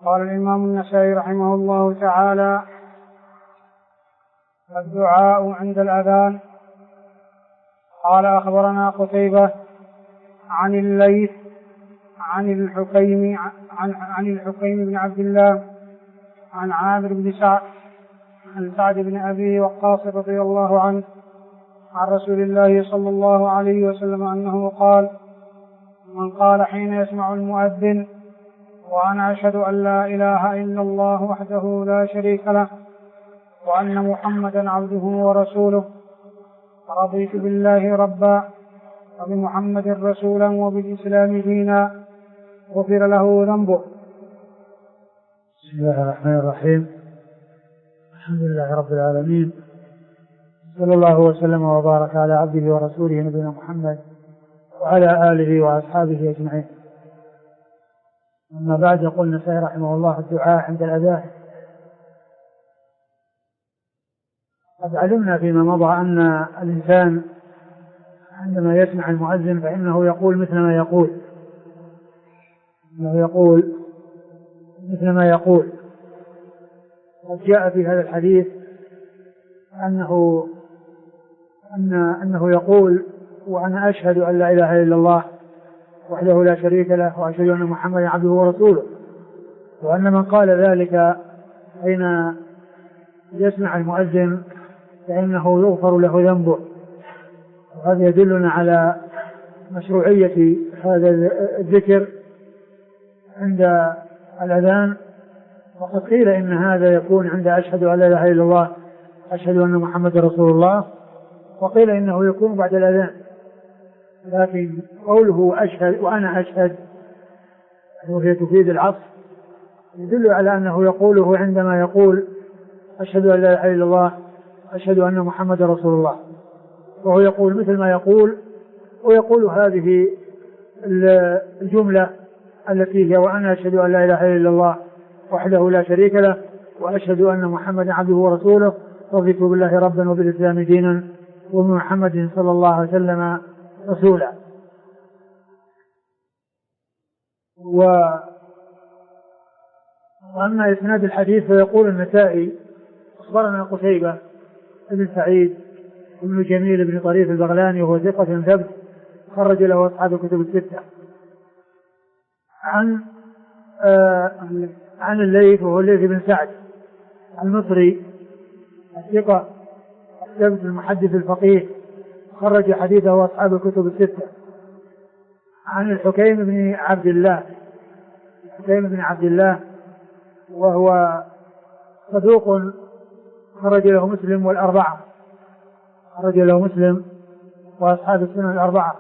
قال الإمام النسائي رحمه الله تعالى: الدعاء عند الأذان. قال: أخبرنا قتيبة عن الليث عن الحكيم بن عبد الله عن عامر بن سعد بن أبي وقاص رضي الله عنه عن رسول الله صلى الله عليه وسلم أنه قال: من قال حين يسمع المؤذن: وأنا أشهد أن لا إله إلا الله وحده لا شريك له وأن محمدا عبده ورسوله، رضيت بالله ربا وبمحمد رسولا وبالإسلام دينا، غفر له ذنبه. بسم الله الرحمن الرحيم. الحمد لله رب العالمين، صلى الله وسلم وبارك على عبده ورسوله نبينا محمد وعلى آله وأصحابه أجمعين. أما بعد، يقول النسائي رحمه الله: الدعاء عند الأذان. قد علمنا فيما مضى أن الإنسان عندما يسمع المؤذن فإنه يقول مثل ما يقول. قد جاء في هذا الحديث أنه يقول: وأنا أشهد أن لا إله إلا الله وحده لا شريك له وأشهد أن محمدا عبده ورسوله، وأن من قال ذلك حين يسمع المؤذن فإنه يغفر له ذنبه. وهذا يدلنا على مشروعية هذا الذكر عند الأذان. وقد قيل إن هذا يكون عند أشهد أن لا إله إلا الله أشهد أن محمد رسول الله، وقيل إنه يكون بعد الأذان. لكن قوله أشهد وأنا أشهد وهي تفيد العصر، يدل على أنه يقوله عندما يقول أشهد أن لا إله إلا الله أشهد أن محمد رسول الله، وهو يقول مثل ما يقول، ويقول هذه الجملة التي هي: وأنا أشهد أن لا إله إلا الله وحده لا شريك له وأشهد أن محمدا عبده ورسوله، رضيت بالله ربا وبالإسلام دينا وبمحمد صلى الله عليه وسلم رسولا. وأما إسناد الحديث فيقول النسائي: أخبرنا قتيبة بن سعيد بن جميل بن طريف البغلاني وهو ثقة ثبت خرج له أصحاب الكتب الستة، عن الليث وهو الليث بن سعد المصري الثقة الثبت المحدث الفقيه خرج حديثه أصحاب الكتب الستة، عن الحكيم بن عبد الله وهو صدوق خرج له مسلم والأربعة، خرج له مسلم وأصحاب السنن الأربعة.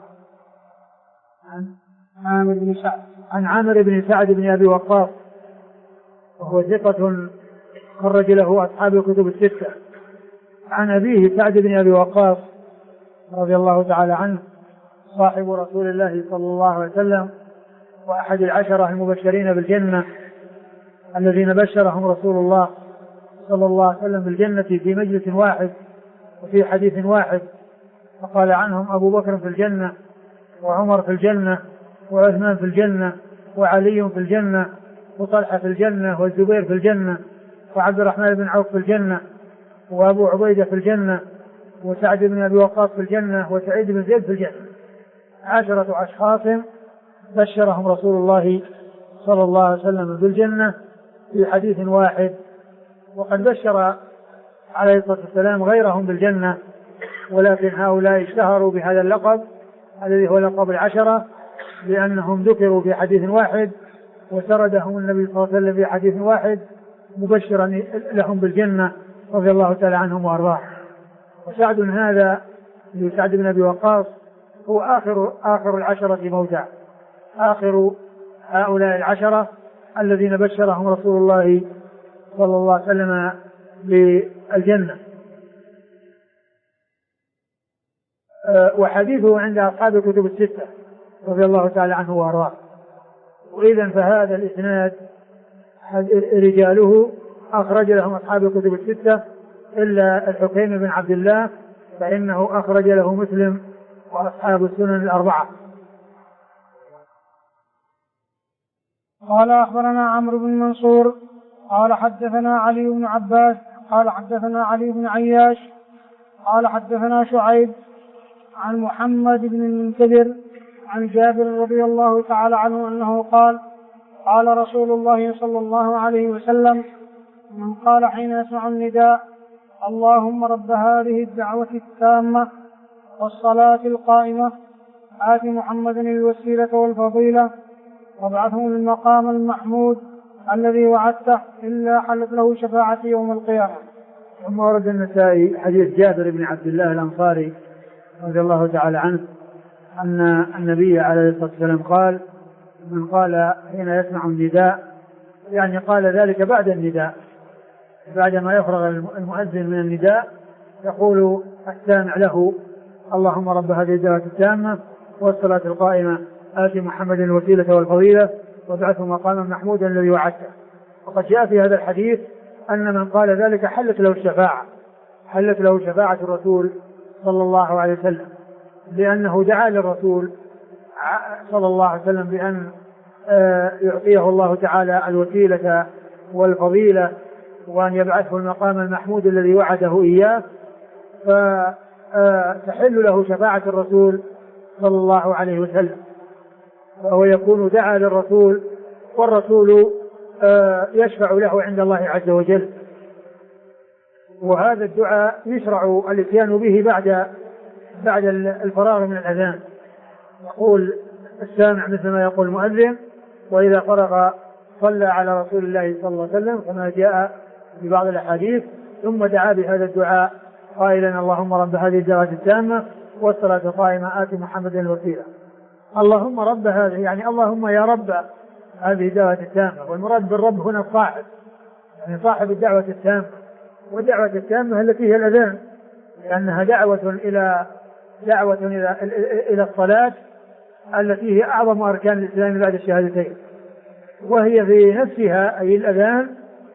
عن عامر بن سعد بن أبي وقاص وهو ثقة خرج له أصحاب الكتب الستة، عن أبيه سعد بن أبي وقاص رضي الله تعالى عنه صاحب رسول الله صلى الله عليه وسلم وأحد العشرة المبشرين بالجنة الذين بشرهم رسول الله صلى الله عليه وسلم بالجنة في مجلس واحد وفي حديث واحد، فقال عنهم: أبو بكر في الجنة وعمر في الجنة وعثمان في الجنة وعلي في الجنة وطلحة في الجنة والزبير في الجنة وعبد الرحمن بن عوف في الجنة وأبو عبيدة في الجنة وسعد بن أبي وقاص في الجنة وسعيد بن زيد في الجنة. 10 أشخاص بشرهم رسول الله صلى الله عليه وسلم بالجنة في حديث واحد. وقد بشر عليه الصلاة والسلام غيرهم بالجنة، ولكن هؤلاء اشتهروا بهذا اللقب الذي هو لقب 10 لأنهم ذكروا في حديث واحد وسردهم النبي صلى الله عليه وسلم في حديث واحد مبشرا لهم بالجنة رضي الله تعالى عنهم وأرضاهم. وسعد هذا سعد بن أبي وقاص هو آخر 10 موتى، آخر هؤلاء 10 الذين بشرهم رسول الله صلى الله عليه وسلم بالجنة. وحديثه عند أصحاب الكتب الستة رضي الله تعالى عنه وأرضاه. وإذن فهذا الإسناد رجاله أخرج لهم أصحاب الكتب الستة إلا الحكيم بن عبد الله فإنه أخرج له مسلم وأصحاب السنن الأربعة. قال أخبرنا عمرو بن منصور قال حدثنا علي بن عباس قال حدثنا علي بن عياش قال حدثنا شعيب عن محمد بن المنكدر عن جابر رضي الله تعالى عنه أنه قال قال رسول الله صلى الله عليه وسلم من قال حين يسمع النداء اللهم رب هذه الدعوة التامة والصلاة القائمة آت محمد الوسيلة والفضيلة وابعثه المقام المحمود الذي وعدته إلا حلت له شفاعة يوم القيامة. ثم ورد النسائي حديث جابر بن عبد الله الأنصاري رضي الله تعالى عنه أن النبي عليه الصلاة والسلام قال من قال حين يسمع النداء يعني قال ذلك بعد النداء بعدما يفرغ المؤذن من النداء يقول السامع له اللهم رب هذه الدعوة التامة والصلاة القائمة آت محمد الوسيلة والفضيلة وابعثه مقاما محمودا الذي وعدته. وقد جاء في هذا الحديث أن من قال ذلك حلت له شفاعة الرسول صلى الله عليه وسلم لأنه دعا للرسول صلى الله عليه وسلم بأن يعطيه الله تعالى الوسيلة والفضيلة وأن يبعثه المقام المحمود الذي وعده إياه فتحل له شفاعة الرسول صلى الله عليه وسلم وهو يكون دعا للرسول والرسول يشفع له عند الله عز وجل. وهذا الدعاء يشرع الاتيان به بعد الفراغ من الأذان. يقول السامع مثل ما يقول المؤذن وإذا فرغ صلى على رسول الله صلى الله عليه وسلم كما جاء في بعض الأحاديث ثم دعا بهذا الدعاء قائلا اللهم رب هذه الدعوة التامة والصلاة القائمة آت محمد الوسيلة. اللهم رب هذه يعني اللهم يا رب هذه الدعوة التامة والمراد بالرب هنا الصاحب يعني صاحب الدعوة التامة والدعوة التامة التي هي الأذان لأنها دعوة إلى الصلاة التي هي أعظم أركان الإسلام بعد الشهادتين وهي في نفسها أي الأذان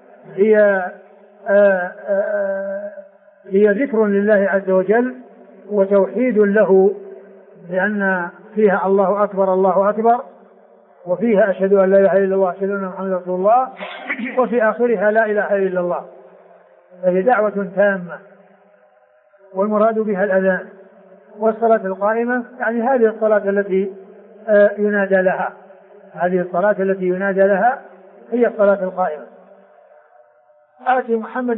هي ذكر لله عز وجل وتوحيد له لأن فيها الله أكبر وفيها أشهد أن لا إله إلا الله أشهد أن محمدا رسول الله وفي آخرها لا إله إلا الله. فهي دعوة تامة والمراد بها الأذان. والصلاة القائمة يعني هذه الصلاة التي ينادى لها هي الصلاة القائمة. آتي محمد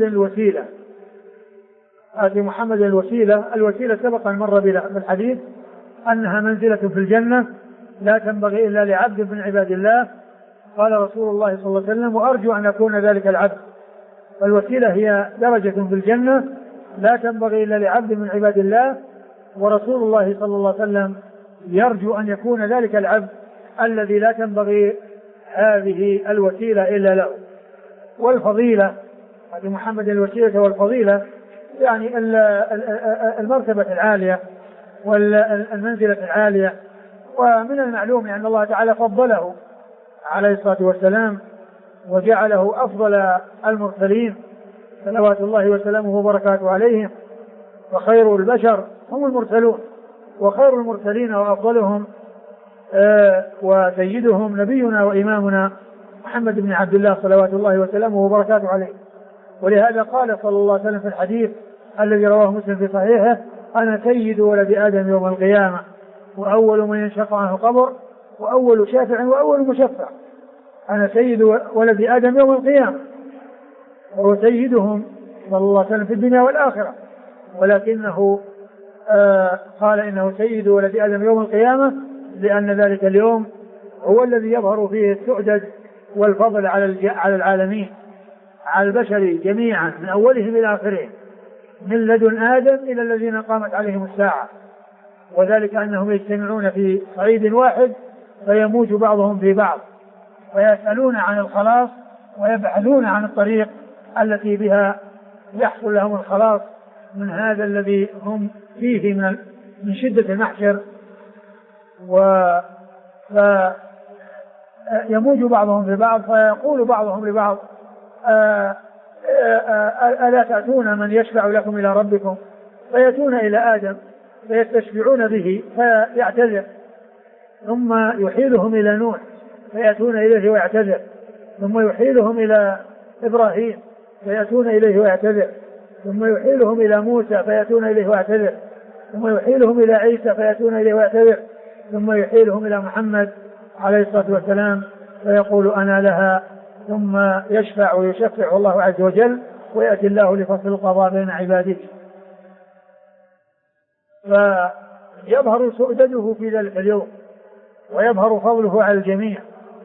الوسيلة سبق أن مر بالحديث أنها منزلة في الجنة لا تنبغي إلا لعبد من عباد الله. قال رسول الله صلى الله عليه وسلم وأرجو أن أكون ذلك العبد. فالوسيلة هي درجة في الجنة لا تنبغي إلا لعبد من عباد الله ورسول الله صلى الله عليه وسلم يرجو أن يكون ذلك العبد الذي لا تنبغي هذه الوسيلة إلا له. والفضيلة هذه محمد الوسيلة والفضيلة يعني المرتبة العالية والمنزلة العالية. ومن المعلوم أن الله تعالى فضله عليه الصلاة والسلام وجعله أفضل المرسلين صلوات الله وسلامه وبركاته عليهم وخير البشر هم المرسلون وخير المرسلين وأفضلهم وسيدهم نبينا وإمامنا محمد بن عبد الله صلوات الله وسلامه وبركاته عليه. ولهذا قال صلى الله عليه وسلم في الحديث الذي رواه مسلم في صحيحه أنا سيد ولد آدم يوم القيامة وأول من ينشق عنه القبر وأول شافع وأول مشفع. أنا سيد ولد آدم يوم القيامة وهو سيدهم صلى الله عليه وسلم في الدنيا والآخرة ولكنه قال إنه سيد ولد آدم يوم القيامة لأن ذلك اليوم هو الذي يظهر فيه السعدد والفضل على العالمين على البشر جميعا من أولهم إلى آخرهم من لدن آدم إلى الذين قامت عليهم الساعة. وذلك أنهم يجتمعون في صعيد واحد فيموج بعضهم في بعض ويسألون عن الخلاص ويبحثون عن الطريق التي بها يحصل لهم الخلاص من هذا الذي هم فيه من شدة المحشر. فيموج بعضهم في بعض فيقول بعضهم لبعض ألا تأتون من يشفع لكم إلى ربكم فيأتون إلى آدم فيستشفعون به فيعتذر ثم يحيلهم إلى نوح فيأتون إليه ويعتذر، ثم يحيلهم إلى إبراهيم فيأتون إليه ويعتذر، ثم يحيلهم إلى موسى فيأتون إليه ويعتذر، ثم يحيلهم إلى عيسى فيأتون إليه ويعتذر، ثم يحيلهم إلى محمد عليه الصلاة والسلام فيقول أنا لها، ثم يشفع ويشفع الله عز وجل ويأتي الله لفصل القضاء بين عباده. فيظهر سؤدده في ذلك اليوم ويظهر فضله على الجميع.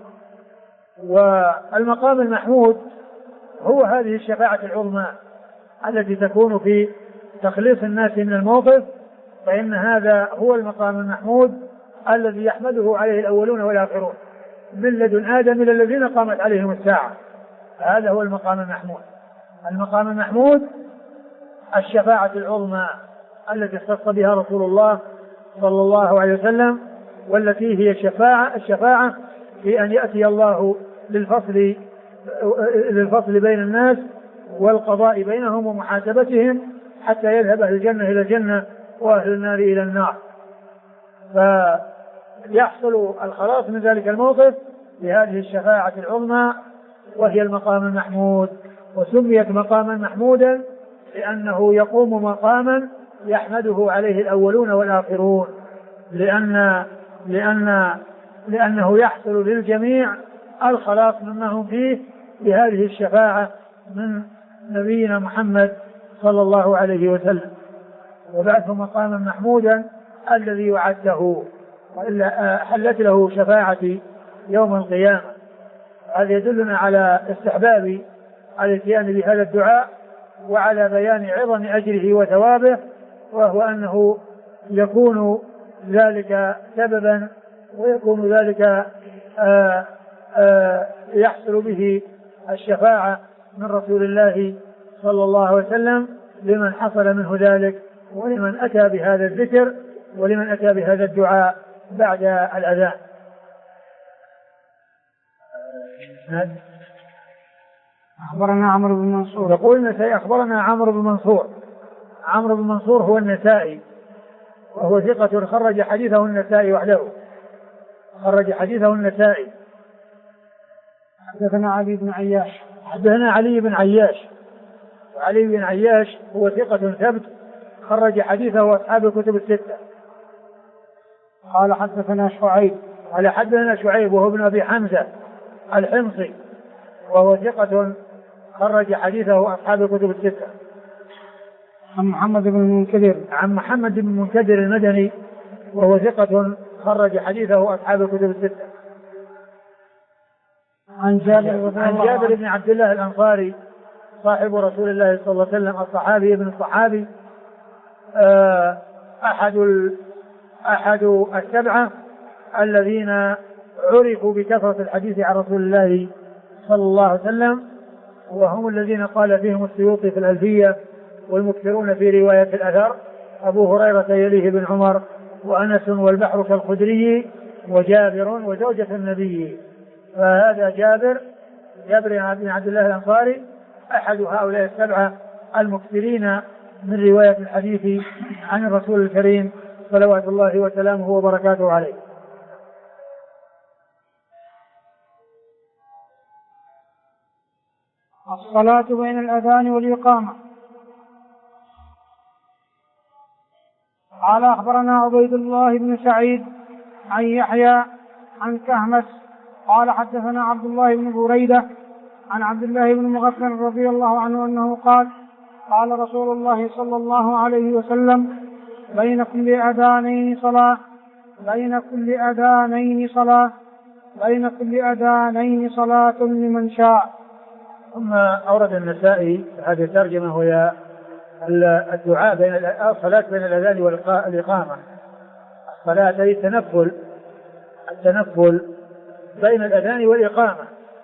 والمقام المحمود هو هذه الشفاعة العظمى التي تكون في تخليص الناس من الموقف، فإن هذا هو المقام المحمود الذي يحمده عليه الأولون والآخرون من لدن آدم إلى الذين قامت عليهم الساعة. هذا هو المقام المحمود. المقام المحمود الشفاعة العظمى التي اختص بها رسول الله صلى الله عليه وسلم، والتي هي الشفاعة في أن يأتي الله للفصل بين الناس والقضاء بينهم ومحاسبتهم حتى يذهب أهل الجنة إلى الجنة وأهل النار إلى النار، فيحصل الخلاص من ذلك الموقف بهذه الشفاعة العظمى وهي المقام المحمود. وسميت مقاما محمودا لأنه يقوم مقاما يحمده عليه الأولون والآخرون، لأنه يحصل للجميع الخلاص مما هم فيه بهذه الشفاعة من نبينا محمد صلى الله عليه وسلم. وبعث مقاما محمودا الذي يعده وإلا حلت له شفاعتي يوم القيامة. هذا يدلنا على استحباب الاتيان بهذا الدعاء وعلى بيان عظم أجره وثوابه، وهو أنه يكون ذلك سببا ويكون ذلك يحصل به الشفاعة من رسول الله صلى الله عليه وسلم لمن حصل منه ذلك ولمن أتى بهذا الذكر ولمن أتى بهذا الدعاء بعد الأذان. أخبرنا عمرو بن منصور. يقول النسائي أخبرنا عمرو بن منصور. عمرو بن منصور هو النسائي وهو ثقة خرج حديثه النسائي وحده، خرج حديثه النسائي. حدثنا علي بن عياش. حدثنا علي بن عياش، وعلي بن عياش هو ثقة ثبت خرج حديثه أصحاب الكتب الستة. قال حدثنا شعيب. قال حدثنا شعيب وهو ابن أبي حمزة الحمصي وهو ثقة خرج حديثه أصحاب الكتب الستة. عن محمد بن المنكدر. عن محمد بن المنكدر المدني وهو ثقة خرج حديثه أصحاب الكتب الستة. عن جابر بن عبد الله الأنصاري صاحب رسول الله صلى الله عليه وسلم الصحابي ابن الصحابي أحد السبعة الذين عرفوا بكثرة الحديث عن رسول الله صلى الله عليه وسلم، وهم الذين قال فيهم السيوطي في الألفية والمكثرون في رواية الأثر أبو هريرة يليه بن عمر وأنس والبحر كالخدري وجابر وزوجة النبي. فهذا جابر بن عبد الله الأنصاري أحد هؤلاء السبعة المكثرين من رواية الحديث عن الرسول الكريم صلوات الله وسلامه وبركاته عليه. الصلاة بين الأذان والإقامة. قال أخبرنا عبيد الله بن سعيد عن يحيى عن كهمس قال حدثنا عبد الله بن بريدة عن عبد الله بن مغفر رضي الله عنه أنه قال قال رسول الله صلى الله عليه وسلم بين كل أذانين صلاة بين كل أذانين صلاة لمن شاء. ثم أورد النسائي هذه الترجمة وهي الدعاء بين الصلاة بين الأذان والإقامة. الصلاة أي التنفل بين الأذان والإقامة.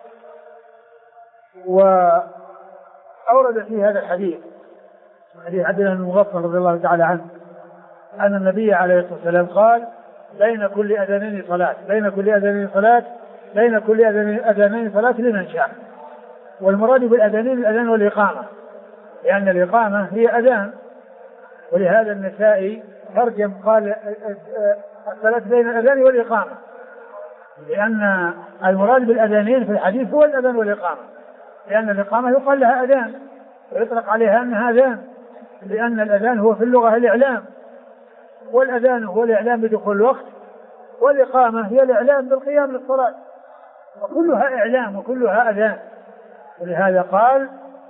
وأورد في هذا الحديث حديث عبد الله بن مغفر رضي الله تعالى عنه أن النبي عليه الصلاة والسلام قال بين كل أذانين صلاة لمن شاء. والمراد بالأذانين الأذان والإقامة، لأن الإقامة هي أذان، ولهذا النسائي ترجم قال الصلاة بين الأذان والإقامة، لأن المراد بالأذانين في الحديث هو الأذان والإقامة، لأن الإقامة يقال لها أذان ويطلق عليها أنها أذان، لأن الأذان هو في اللغة الإعلام، والأذان هو الإعلام بدخول الوقت، والإقامة هي الإعلام بالقيام للصلاة، وكلها إعلام وكلها أذان. ولهذا قال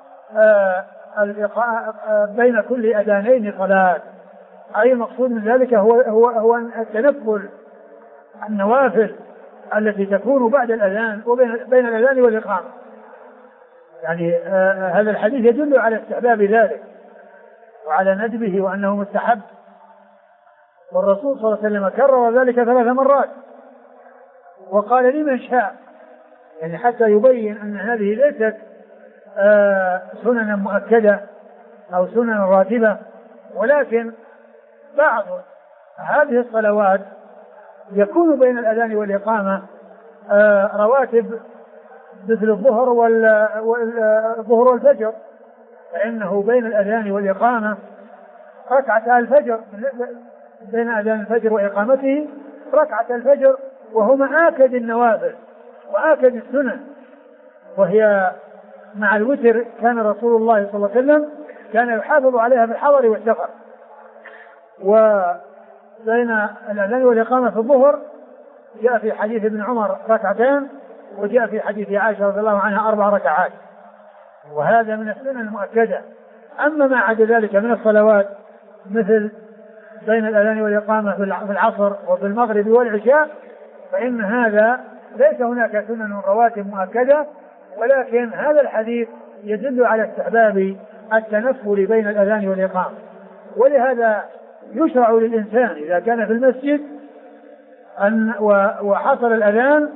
بين كل أذانين صلاة، أي المقصود من ذلك هو التنفل النوافل التي تكون بعد الأذان وبين الأذان والإقامة. يعني هذا الحديث يدل على استحباب ذلك وعلى ندبه وأنه مستحب، والرسول صلى الله عليه وسلم كرر ذلك 3 مرات وقال لمن شاء، يعني حتى يبين أن هذه ليست سننا مؤكدة أو سننا راتبة، ولكن بعض هذه الصلوات يكون بين الأذان والإقامة رواتب مثل الظهر والفجر، فإنه بين الأذان والإقامة ركعة الفجر، بين أذان الفجر وإقامته ركعة الفجر، وهما آكد النوافل وآكد السنن، وهي مع الوتر كان رسول الله صلى الله عليه وسلم كان يحافظ عليها في الحضر والسفر. وبين الأذان والإقامة في الظهر جاء في حديث ابن عمر 2 وجاء في حديث عائشة رضي الله عنها 4 ركعات، وهذا من السنن المؤكدة. أما ما عدا ذلك من الصلوات مثل بين الأذان والإقامة في العصر وفي المغرب والعشاء فإن هذا ليس هناك سنن رواتب مؤكدة، ولكن هذا الحديث يدل على استحباب التنفل بين الأذان والإقامة. ولهذا يشرع للإنسان إذا كان في المسجد وحصل الأذان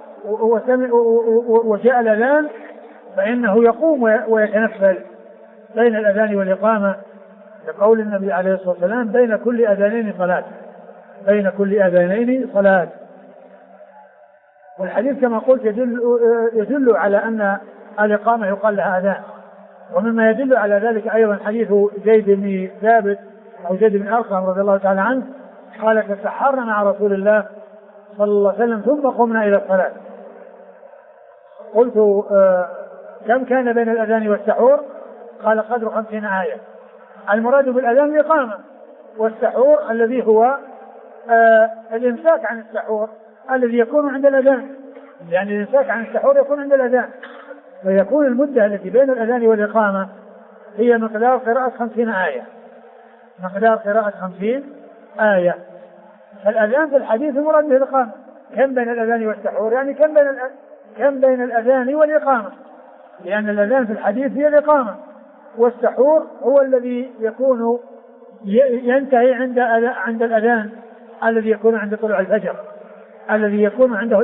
وجاء الأذان فإنه يقوم ويتنفل بين الأذان والإقامة، لقول النبي عليه الصلاة والسلام بين كل أذانين صلاة، بين كل أذانين صلاة. والحديث كما قلت يدل على أن الإقامة يقال لها أذان. ومما يدل على ذلك أيضا حديث زيد بن ثابت أو زيد بن أرقم رضي الله تعالى عنه قال تسحرنا مع رسول الله صلى الله عليه وسلم ثم قمنا إلى الصلاة. قلت كم كان بين الأذان والسحور؟ قال قدر 50 آية. المراد بالأذان الإقامة، والسحور الذي هو الإمساك عن السحور الذي يكون عند الأذان، يعني الإمساك عن السحور يكون عند الأذان، فيكون المدة التي بين الأذان والإقامة هي مقدار قراءة 50 آية، مقدار قراءة 50 آية. فالأذان في الحديث المراد به الإقامة. كم بين الأذان والسحور؟ يعني كم بين الأذان والإقامة، لأن الأذان في الحديث هي الإقامة، والسحور هو الذي يكون ينتهي عند الأذان الذي يكون عند طلوع الفجر، الذي يكون عنده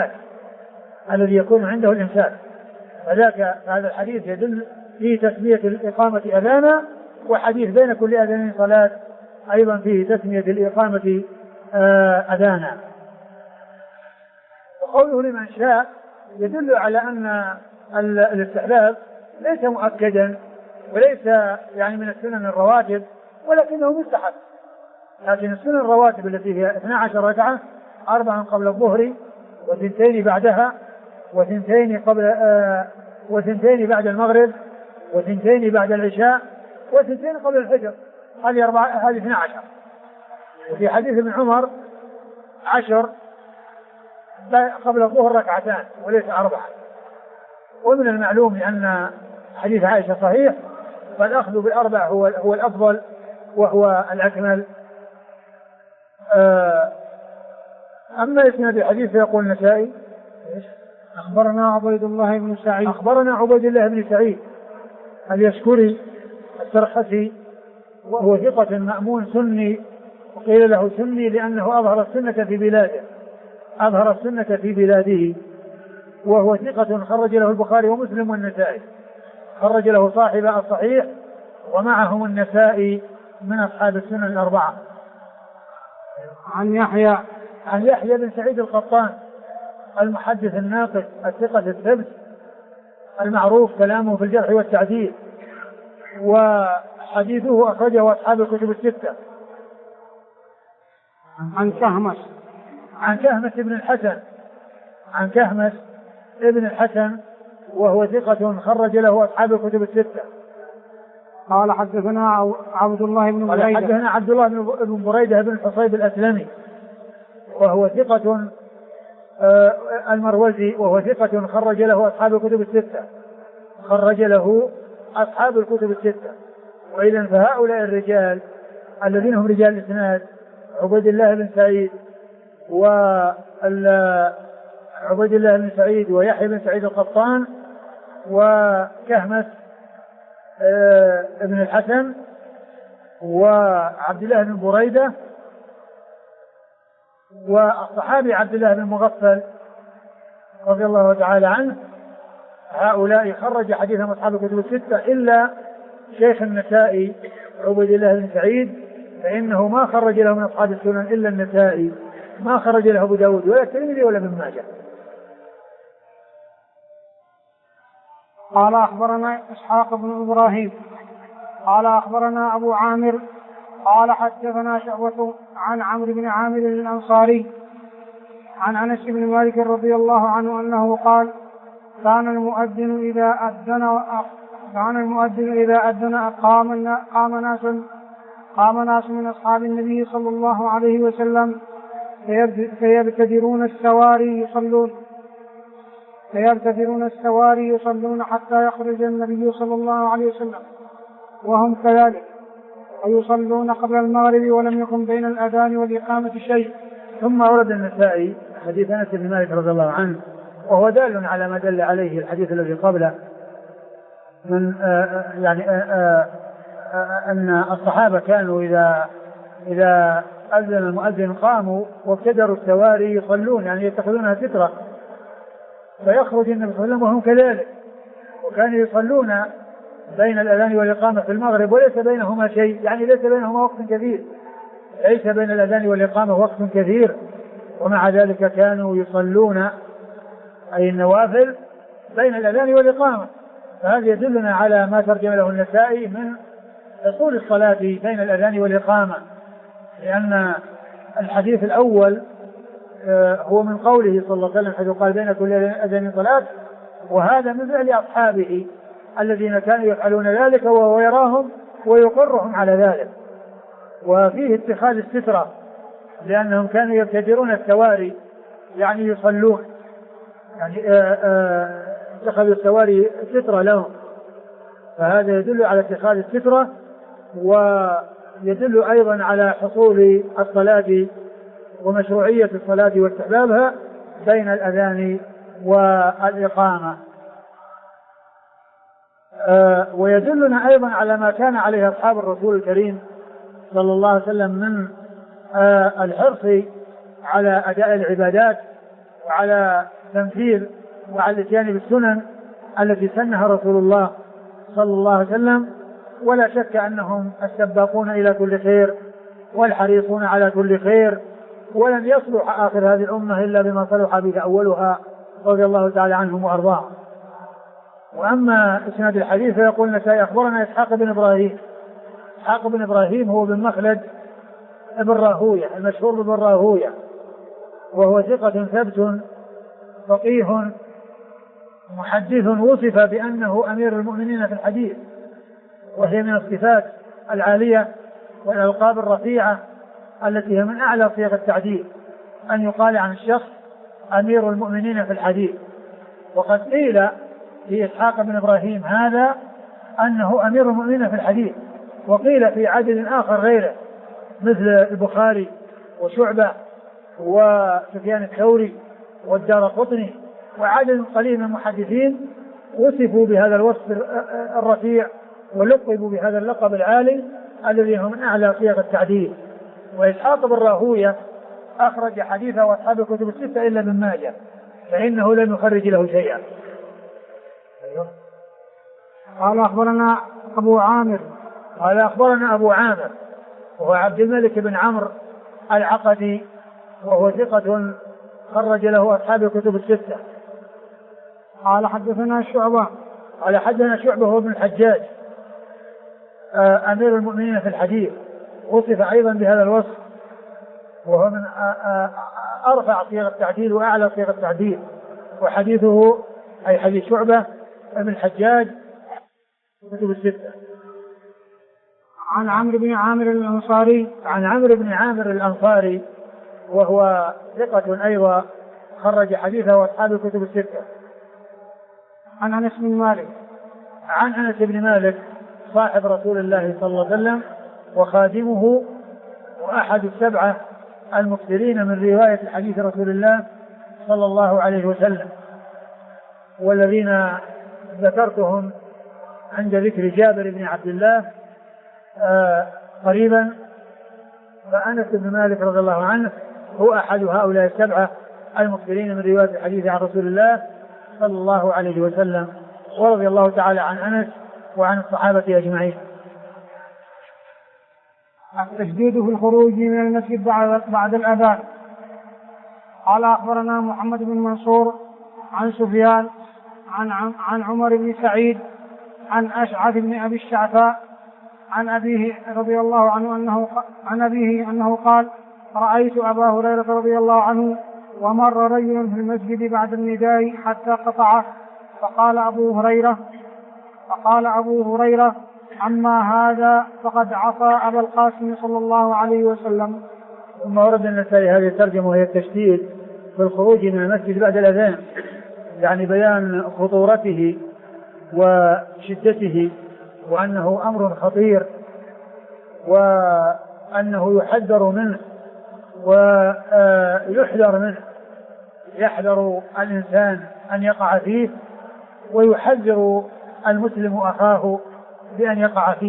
الإمساك، فذاك هذا الحديث يدل في تسمية الإقامة أذانا، وحديث بين كل أذانين صلاة أيضا فيه تسمية الإقامة أذانا. وقوله لمن شاء يدل على أن الاستحباب ليس مؤكدا وليس يعني من السنن الرواتب، ولكنه مستحب. لكن السنن الرواتب التي هي 12 ركعة 4 قبل الظهر و2 بعدها و2 و2 بعد المغرب و2 بعد العشاء و2 قبل الفجر، هذه 12. وفي حديث ابن عمر 10 قبل الظهر 2 وليس 4. ومن المعلوم أن حديث عائشة صحيح، فالأخذ بال4 هو الأفضل وهو الأكمل. أما إسناد الحديث فيقول النسائي أخبرنا عبيد الله بن سعيد، أخبرنا عبيد الله بن سعيد اليشكري السرخسي، وهو ثقة مأمون سني، وقيل له سني لأنه أظهر السنة في بلاده، وهو ثقة خرج له البخاري ومسلم والنسائي، خرج له صاحب الصحيح ومعهم النسائي من أصحاب السنن 4. عن يحيى بن سعيد القطان المحدث الناقد الثقة الثبت المعروف كلامه في الجرح والتعديل، وحديثه أخرجه أصحاب الكتب 6. عن كهمس بن الحسن عن كهمس ابن الحسن وهو ثقة خرج له أصحاب الكتب الستة. قال حدثنا عبد الله بن بريدة. حدثنا عبد الله بن بريدة بن الحصيب الأسلمي وهو ثقة المروزي وهو ثقة خرج له أصحاب الكتب الستة. خرج له أصحاب الكتب الستة. وإذن فهؤلاء الرجال الذين هم رجال الإسناد عبيد الله بن سعيد ويحيى بن سعيد القطان وكهمس ابن الحسن وعبد الله بن بريدة والصحابي عبد الله بن مغفل رضي الله تعالى عنه. هؤلاء خرج حديثهم أصحاب الكتب الستة إلا شيخ النسائي عبيد الله بن سعيد فإنه ما خرج له من أصحاب السنن إلا النسائي، ما خرج له أبو داود ولا الترمذي ولا ابن ماجه. قال أخبرنا إسحاق بن إبراهيم قال أخبرنا أبو عامر قال حدثنا شعبة عن عمرو بن عامر الأنصاري عن أنس بن مالك رضي الله عنه أنه قال كان المؤذن إذا أذن قام ناس من أصحاب النبي صلى الله عليه وسلم فيبتدرون السواري يصلون حتى يخرج النبي صلى الله عليه وسلم وهم كذلك ويصلون قبل المغرب ولم يكن بين الأذان والإقامة شيء. ثم ورد النسائي حديث أنس بن مالك رضي الله عنه وهو دال على ما دل عليه الحديث الذي قبله من أن الصحابة كانوا إذا أذن المؤذن قاموا وابتدروا السواري يصلون يعني يتخذونها سترة فيخرج النبي صلى الله عليه وسلم وهم كذلك وكانوا يصلون بين الأذان والإقامة في المغرب وليس بينهما شيء يعني ليس بينهما وقت كثير ليس بين الأذان والإقامة وقت كثير ومع ذلك كانوا يصلون أي النوافل بين الأذان والإقامة. فهذا يدلنا على ما ترجم له النسائي من حصول الصلاة بين الأذان والإقامة لأن الحديث الأول هو من قوله صلى الله عليه وسلم حيث قال بين كل أذان صلاة وهذا من فعل أصحابه الذين كانوا يفعلون ذلك وهو يراهم ويقرهم على ذلك. وفيه اتخاذ السترة لأنهم كانوا يبتدرون السواري يعني يصلون يعني اتخذوا السواري سترة لهم فهذا يدل على اتخاذ السترة ويدل أيضا على حصول الصلاة ومشروعية الصلاة واستحبابها بين الأذان والإقامة. ويدلنا أيضا على ما كان عليه أصحاب الرسول الكريم صلى الله عليه وسلم من الحرص على أداء العبادات وعلى تنفيذ وعلى الاتيان بالسنن التي سنها رسول الله صلى الله عليه وسلم. ولا شك أنهم السباقون إلى كل خير والحريصون على كل خير ولن يصلح آخر هذه الأمة إلا بما صلح به أولها رضي الله تعالى عنهم وأرضاهم. وأما إسناد الحديث فيقول النسائي أخبرنا إسحاق بن إبراهيم. إسحاق بن إبراهيم هو بن مخلد ابن راهوية المشهور بن راهوية وهو ثقة ثبت فقيه محدث وصف بأنه أمير المؤمنين في الحديث وهي من الصفات العالية والألقاب الرفيعة التي هي من أعلى صيغ التعديل أن يقال عن الشخص أمير المؤمنين في الحديث. وقد قيل في إسحاق بن إبراهيم هذا أنه أمير المؤمنين في الحديث وقيل في عدد آخر غيره مثل البخاري وشعبة وسفيان الثوري والدارقطني وعدد قليل من المحدثين وصفوا بهذا الوصف الرفيع ولقبوا بهذا اللقب العالي الذي هو من أعلى صيغ التعديل. وإسحاق بن راهوية أخرج حديثه وأصحاب الكتب الستة إلا ابن ماجه فإنه لم يخرج له شيئا. قال أخبرنا أبو عامر قال أخبرنا أبو عامر وهو عبد الملك بن عمرو العقدي وهو ثقة خرج له أصحاب الكتب الستة. قال حدثنا شعبة قال حدثنا شعبة هو ابن الحجاج أمير المؤمنين في الحديث وصف أيضا بهذا الوصف وهو من أرفع صيغ التعديل وأعلى صيغ التعديل وحديثه أي حديث شعبة بن الحجاج كتب الستة. عن عمرو بن عامر الأنصاري. عن عمرو بن عامر الأنصاري وهو ثقة أيضا خرج حديثه أصحاب الكتب الستة. عن أنس بن مالك. عن أنس بن مالك صاحب رسول الله صلى الله عليه وسلم وخادمه وأحد السبعة المكثرين من رواية حديث رسول الله صلى الله عليه وسلم، والذين ذكرتهم عند ذكر جابر بن عبد الله قريبا، فأنس بن مالك رضي الله عنه هو أحد هؤلاء السبعة المكثرين من رواية الحديث عن رسول الله صلى الله عليه وسلم، ورضي الله تعالى عن أنس وعن الصحابة أجمعين. التشديد في الخروج من المسجد بعد الأذان. قال أخبرنا محمد بن منصور عن سفيان عن عمر بن سعيد عن أشعث بن أبي الشعثاء عن أبيه رضي الله عنه أنه قال: رأيت أبا هريرة رضي الله عنه ومر رجل في المسجد بعد النداء حتى قطعه، فقال أبو هريرة: أما هذا فقد عصى أبا القاسم صلى الله عليه وسلم. ثم ورد النسائي هذه الترجمة وهي التشديد في الخروج من المسجد بعد الأذان، يعني بيان خطورته وشدته وأنه أمر خطير وأنه يحذر منه ويحذر منه، يحذر الإنسان أن يقع فيه ويحذر المسلم أخاه بأن يقع فيه.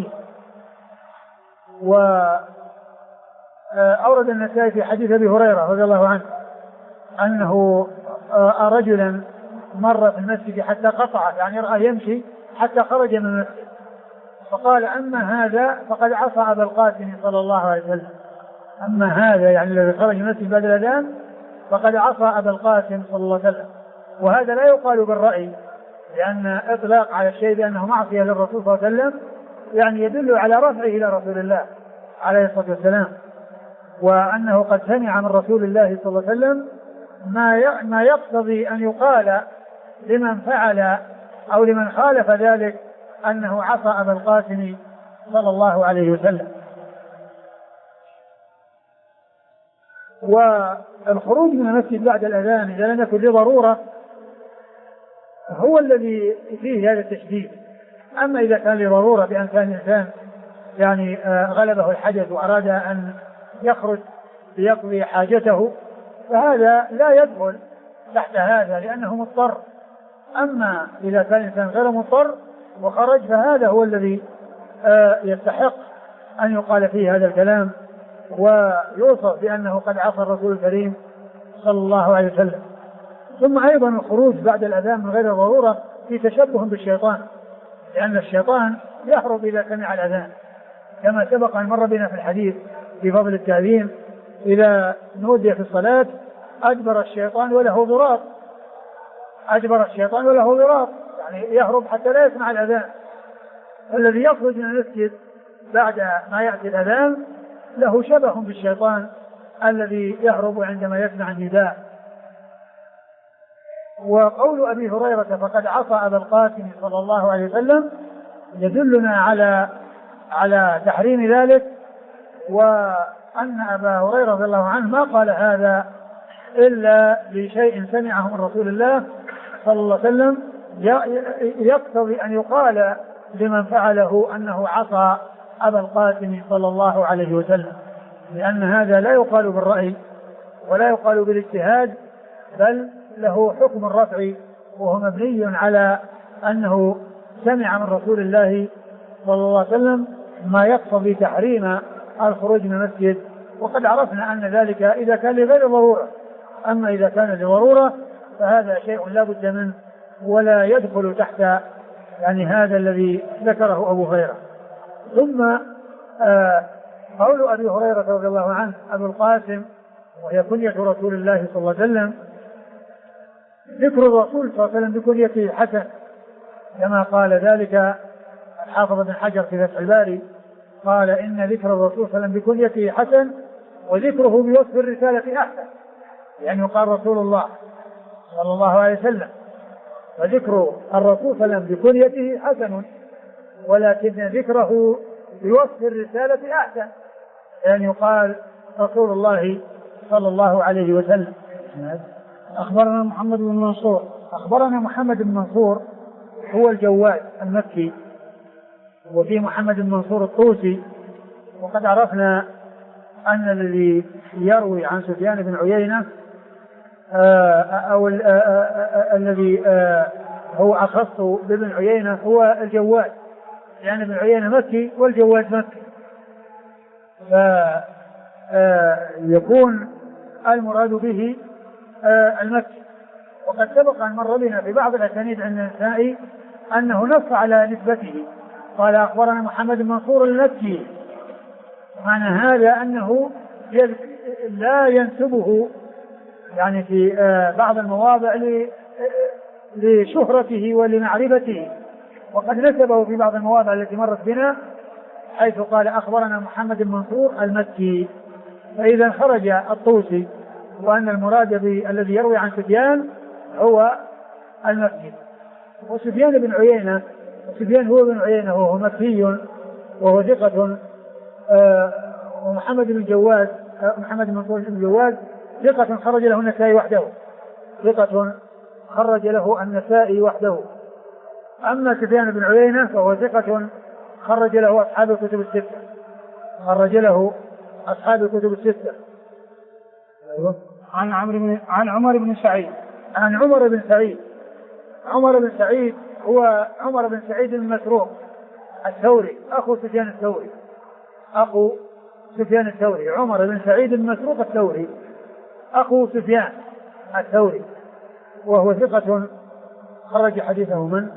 وأورد النسائي في حديث أبي هريرة رضي الله عنه أنه رجلا مر في المسجد حتى قطعه، يعني رأى يمشي حتى خرج من المسجد، فقال: أما هذا فقد عصى أبا القاسم صلى الله عليه وسلم. أما هذا يعني الذي خرج من المسجد بعد الأذان فقد عصى أبا القاسم صلى الله عليه وسلم. وهذا لا يقال بالرأي، لأن إطلاق على الشيء بأنه معصية للرسول صلى الله عليه وسلم يعني يدل على رفعه إلى رسول الله عليه الصلاة والسلام، وأنه قد سمع من رسول الله صلى الله عليه وسلم ما يقتضي أن يقال لمن فعل أو لمن خالف ذلك أنه عصى أبا القاسم صلى الله عليه وسلم. والخروج من المسجد بعد الأذان إذا لم يكن لضرورة هو الذي فيه هذا التشديد. أما إذا كان لضرورة بأن كان الإنسان يعني غلبه الحدث وأراد أن يخرج ليقضي حاجته فهذا لا يدخل تحت هذا لأنه مضطر. أما إذا كان الإنسان غير مضطر وخرج فهذا هو الذي يستحق أن يقال فيه هذا الكلام ويوصف بأنه قد عصى الرسول الكريم صلى الله عليه وسلم. ثم أيضا الخروج بعد الأذان من غير ضرورة في تشبه بالشيطان، لأن الشيطان يهرب إذا سمع الأذان، كما سبق أن مر بنا في الحديث في فضل التأذين: إذا نودي في الصلاة أدبر الشيطان وله ضراط، أدبر الشيطان وله ضراط، يعني يهرب حتى لا يسمع الأذان. الذي يخرج من المسجد بعد ما يأتي الأذان له شبه بالشيطان الذي يهرب عندما يسمع النداء. وقول أبي هريرة فقد عصى أبا القاسم صلى الله عليه وسلم يدلنا على تحريم ذلك، وأن أبا هريرة رضي الله عنه ما قال هذا إلا بشيء سمعه من رسول الله صلى الله عليه وسلم يقتضي أن يقال لمن فعله أنه عصى أبا القاسم صلى الله عليه وسلم، لأن هذا لا يقال بالرأي ولا يقال بالاجتهاد، بل له حكم الرفع، وهو مبني على أنه سمع من رسول الله صلى الله عليه وسلم ما يقتضي تحريم الخروج من المسجد. وقد عرفنا أن ذلك إذا كان لغير ضرورة، أما إذا كان لضرورة فهذا شيء لا بد منه ولا يدخل تحت يعني هذا الذي ذكره أبو هريرة. ثم قول أبي هريرة رضي الله عنه أبو القاسم وهي كنية رسول الله صلى الله عليه وسلم، ذكر الرسول صلى الله عليه وسلم بكنيته حسن، كما قال ذلك الحافظ بن حجر في فتح الباري، قال إن ذكر الرسول صلى الله عليه وسلم بكنيته حسن وذكره بوصف الرسالة أحسن، يعني يقال رسول الله صلى الله عليه وسلم. فذكر الرسول صلى الله عليه وسلم بكنيته حسن، ولكن ذكره بوصف الرسالة أحسن، يعني يقال رسول الله صلى الله عليه وسلم. أخبرنا محمد بن منصور. أخبرنا محمد بن منصور هو الجواد المكي، وفي محمد بن منصور الطوسي. وقد عرفنا أن الذي يروي عن سفيان بن عيينة أو الذي هو أخص بابن عيينة هو الجواد، يعني ابن عيينة مكي والجواد مكي، فيكون المراد به المكي. وقد سبق أن مر بنا في بعض الأسانيد عند النسائي أنه نص على نسبته، قال أخبرنا محمد بن منصور المكي، معنى هذا أنه لا ينسبه يعني في بعض المواضع لشهرته ولمعرفته، وقد نسبه في بعض المواضع التي مرت بنا حيث قال أخبرنا محمد بن منصور المكي. فإذا خرج الطوسي وأن المراد الذي يروي عن سفيان هو المكي. وسفيان بن عيينة، سفيان هو بن عيينة وهو مكي وهو ثقة، ومحمد بن جواد محمد بن منصور بن جواد ثقة خرج له النسائي وحده، ثقة خرج له النسائي وحده. أما سفيان بن عيينة فهو ثقة خرج له أصحاب الكتب الستة، خرج له أصحاب الكتب الستة. عن عمر بن سعيد. عن عمر بن سعيد. عمر بن سعيد هو عمر بن سعيد المسروق الثوري، أخو سفيان الثوري، أخو سفيان الثوري. عمر بن سعيد المسروق الثوري أخو سفيان الثوري، وهو ثقة خرج حديثه من؟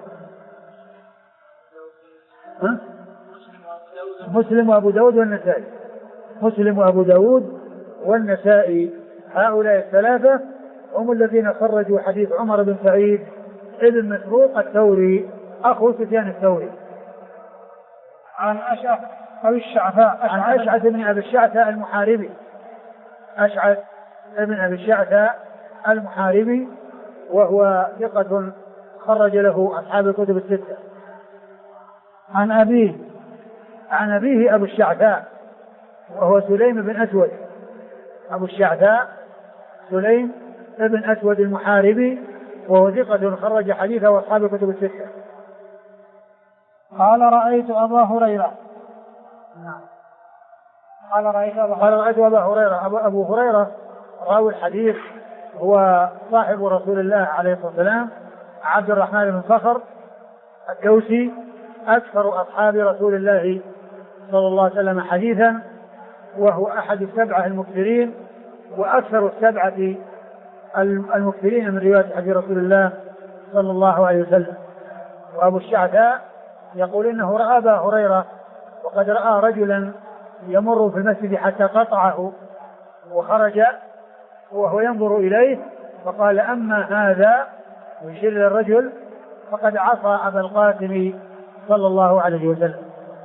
مسلم وأبو داود والنسائي. مسلم وأبو داود والنسائي، هؤلاء الثلاثة هم الذين خرجوا حديث عمر بن سعيد ابن مسروق الثوري أخو سفيان الثوري. عن أشعث أو الشعثاء. عن أشعث بن أبي الشعثاء المحاربي. أشعث بن أبي الشعثاء المحاربي، وهو ثقة خرج له أصحاب الكتب الستة. عن أبيه. عن أبيه أبو الشعثاء وهو سليم بن أسود. أبو الشعثاء سليم بن أسود المحاربي، وهو ثقة خرج حديثه أصحاب الكتب الستة. قال رأيت أبا هريرة. نعم. قال رأيت أبا هريرة. أبو هريرة راوي الحديث هو صاحب رسول الله عليه الصلاة والسلام، عبد الرحمن بن صخر الدوسي، أكثر أصحاب رسول الله صلى الله عليه وسلم حديثا، وهو أحد السبعة المكثرين وأكثر السبعة المكثرين من رواية حديث رسول الله صلى الله عليه وسلم. وأبو الشعثاء يقول إنه رأى أبا هريرة، وقد رأى رجلا يمر في المسجد حتى قطعه وخرج وهو ينظر إليه، فقال أما هذا ويشير إلى الرجل فقد عصى أبا القاسم صلى الله عليه وسلم.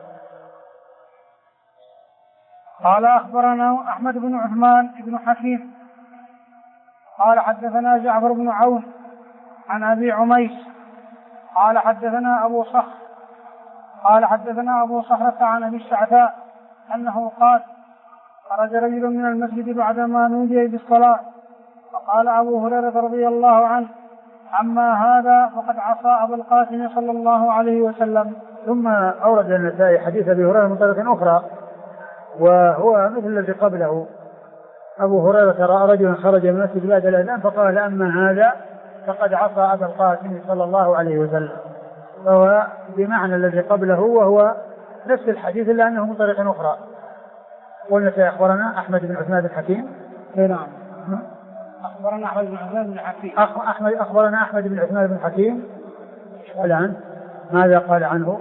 قال أخبرنا أحمد بن عثمان بن حكيم قال حدثنا جعفر بن عون عن أبي عميس قال حدثنا أبو صخر قال حدثنا أبو صخرة عن أبي الشعثاء أنه قال خرج رجل من المسجد بعدما نودي بالصلاة فقال أبو هريرة رضي الله عنه أما هذا فقد عصى أبا القاسم صلى الله عليه وسلم. ثم أورد النسائي حديث أبي هريرة من طريق أخرى، وهو مثل الذي قبله. أبو هريرة رأى رجلا خرج من المسجد بعد الأذان فقال أما هذا فقد عصى أبا القاسم صلى الله عليه وسلم، فهو بمعنى الذي قبله، وهو نفس الحديث إلا أنه من طريق أخرى. والنسائي أخبرنا أحمد بن عثمان بن حكيم. نعم. أخبرنا أحمد بن عثمان بن حكيم. أخبرنا أحمد بن عثمان بن حكيم. الآن ماذا قال عنه؟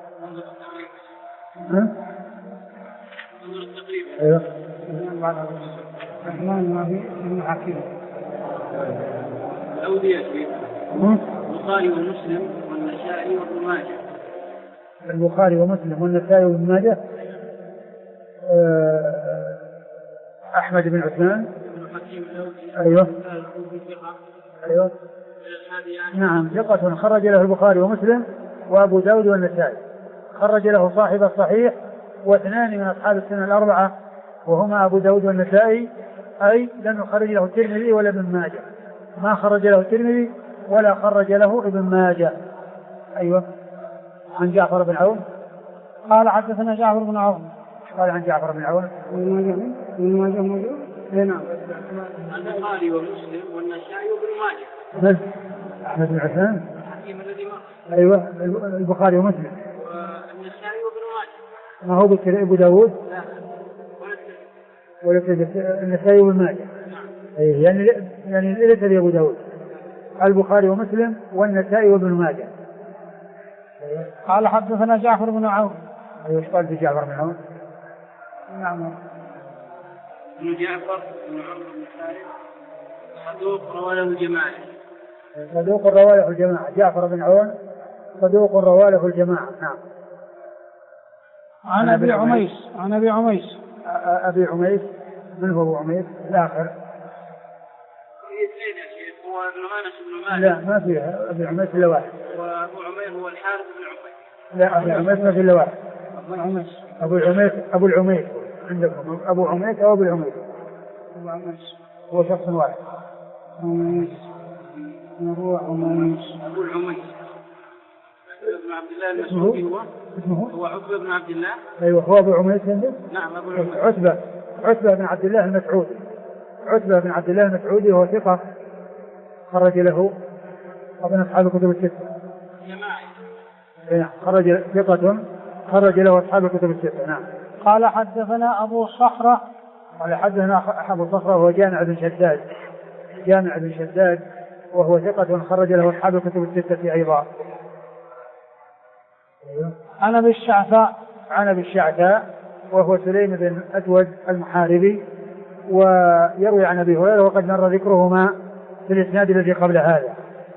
أيوه. عثمان بن حكيم. الأودية البخاري ومسلم والنسائي وابن ماجه. البخاري ومسلم والنسائي وابن ماجه. أحمد بن عثمان. بن حكيم الأودية. أيوه. أيوة. نعم ثقة خرج له البخاري ومسلم وأبو داود والنسائي. خرج له صاحب الصحيح واثنان من أصحاب السنة الأربعة وهما أبو داود والنسائي، أي لم يخرج له الترمذي ولا ابن ماجه، ما خرج له الترمذي ولا خرج له ابن ماجه. أيوة. عن جعفر بن عون قال حدثنا جعفر بن عون. قال عن جعفر بن عون ابن ماجه موجود. نعم. البخاري ومسلم والنسائي وابن ماجه. أحمد بن عثمان الحكيم الذي مر. أيوة البخاري ومسلم والنسائي وابن ماجه. ما هو بكر أبو داود لا ولا النسائي وابن ماجه. أي يعني ليس أبو داود، البخاري ومسلم والنسائي وابن ماجه. قال حدثنا جعفر بن عون. أيوة قال في جعفر بن عون. نعم. ابن جعفر بن عمرو بن خالد صدوق رواه له الجماعة. صدوق رواه له الجماعة. جعفر بن عون صدوق رواه له الجماعة. نعم. عن أبي عميس. عن أبي عميس. أبي عميس من هو أبو عميس الآخر؟ هو ابن أنس بن مالك. لا ما فيها أبي عميس إلا واحد. وأبو عمير هو الحارث بن عمير. لا أبي عميس ما في إلا واحد. أبو عميس. أبو العميس عندكم أبو عميس أو أبو العميس؟ أبو عميس هو شخص واحد. عميس. هو عميس. أبو العميس ابن عبد الله المسعودي. هو عتبة بن عبد الله. أيوة هو أبو عميس عندك؟ نعم أبو العميس. عتبة بن عبد الله المسعودي. عتبة بن عبد الله المسعودي وهو ثقة خرج له أبن أصحاب الكتب الستة. جماعي. خرج ثقة خرج له أصحاب الكتب الستة. نعم. قال حدثنا أبو صخرة. قال حدثنا أبو صخرة وهو جامع بن شداد وهو ثقة خرج له أصحاب الكتب الستة أيضا. عن أبي الشعثاء وهو سليم بن أسود المحاربي ويروي عن أبي هريرة وقد مر ذكرهما في الإسناد الذي قبل هذا،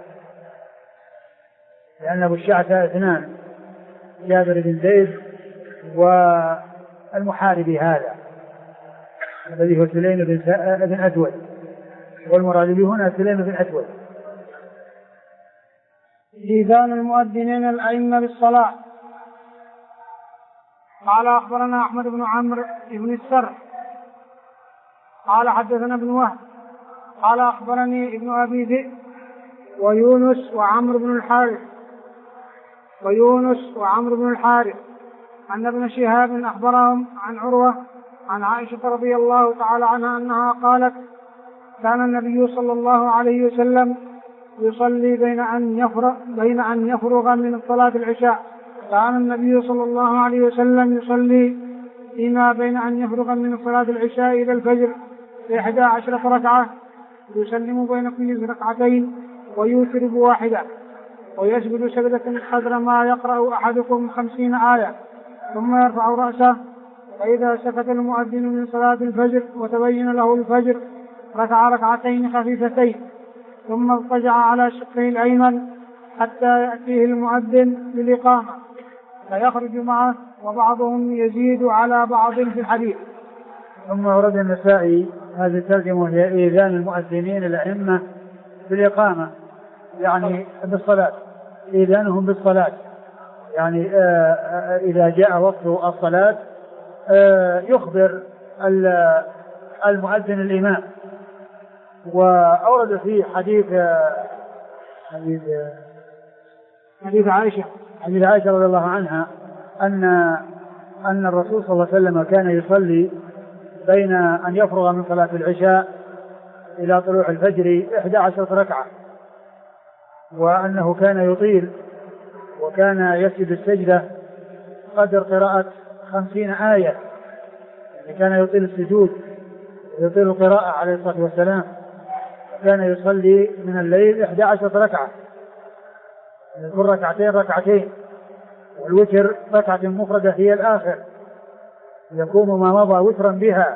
لأن أبو الشعثاء اثنان، جابر بن زيد والمحاربي هذا الذي هو سليم بن أسود، والمراد به هنا سليم بن أسود. إذان المؤذنين الأئمة بالصلاة. قال أخبرنا أحمد بن عمرو بن السر قال حدثنا ابن وهب قال أخبرني ابن أبي ذئب ويونس وعمرو بن الحارث أن ابن شهاب أخبرهم عن عروة عن عائشة رضي الله تعالى عنها أنها قالت: كان النبي صلى الله عليه وسلم يصلي بين أن يفرغ من صلاة العشاء. كان النبي صلى الله عليه وسلم يصلي فيما بين أن يفرغ من صلاة العشاء إلى الفجر 11 ركعة، يسلم بين كل ركعتين ويوتر بواحدة، ويسجد سجدة قدر ما يقرأ أحدكم 50 آية، ثم يرفع رأسه، فإذا سكت المؤذن من صلاة الفجر وتبين له الفجر ركع ركعتين خفيفتين، ثم اضطجع على شقه الأيمن حتى يأتيه المؤذن للإقامة فيخرج معه، وبعضهم يزيد على بعض في الحديث. ثم ورد النسائي هذه الترجمة هي إيذان المؤذنين الأئمة بالإقامة، يعني بالصلاة، إيذانهم بالصلاة، يعني إذا جاء وقت الصلاة يخبر المؤذن الإمام. وأورد فيه حديث عائشة رضي الله عنها أن الرسول صلى الله عليه وسلم كان يصلي بين أن يفرغ من صلاة العشاء إلى طلوع الفجر 11 ركعة، وأنه كان يطيل وكان يسجد السجدة قدر قراءة 50 آية، يعني كان يطيل السجود ويطيل القراءة عليه الصلاة والسلام. كان يصلي من الليل 11 ركعة، كل ركعتين، والوتر ركعة مفردة هي الآخر، يكون ما مضى وترا بها.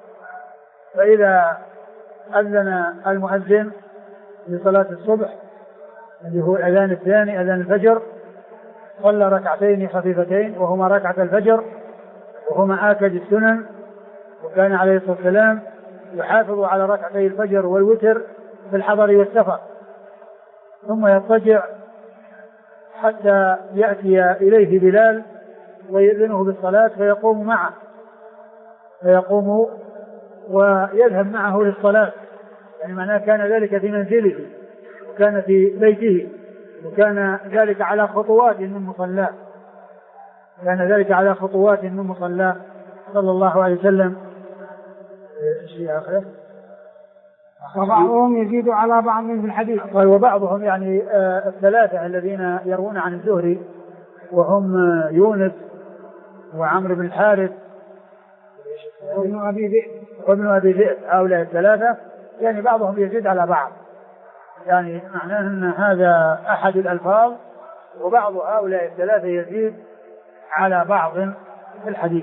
فإذا أذن المؤذن لصلاة الصبح اللي هو الأذان الثاني أذان الفجر، صلى ركعتين خفيفتين وهما ركعة الفجر وهما آكد السنن، وكان عليه الصلاة والسلام يحافظ على ركعتي الفجر والوتر في الحضر والسفر، ثم يضطجع حتى يأتي إليه بلال ويؤذنه بالصلاة فيقوم معه، فيقوم ويذهب معه للصلاة. يعني معناه كان ذلك في منزله وكان في بيته، وكان ذلك على خطوات من مصلاه، كان ذلك على خطوات من مصلاه صلى الله عليه وسلم. شيء آخر. وبعضهم يزيد على بعض في الحديث. وبعضهم يعني الثلاثة الذين يروون عن الزهري وهم يونس وعمرو بن الحارث وابن أبي ذئب، هؤلاء الثلاثة يعني بعضهم يزيد على بعض، يعني معناه أن هذا أحد الألفاظ وبعض هؤلاء الثلاثة يزيد على بعض في الحديث.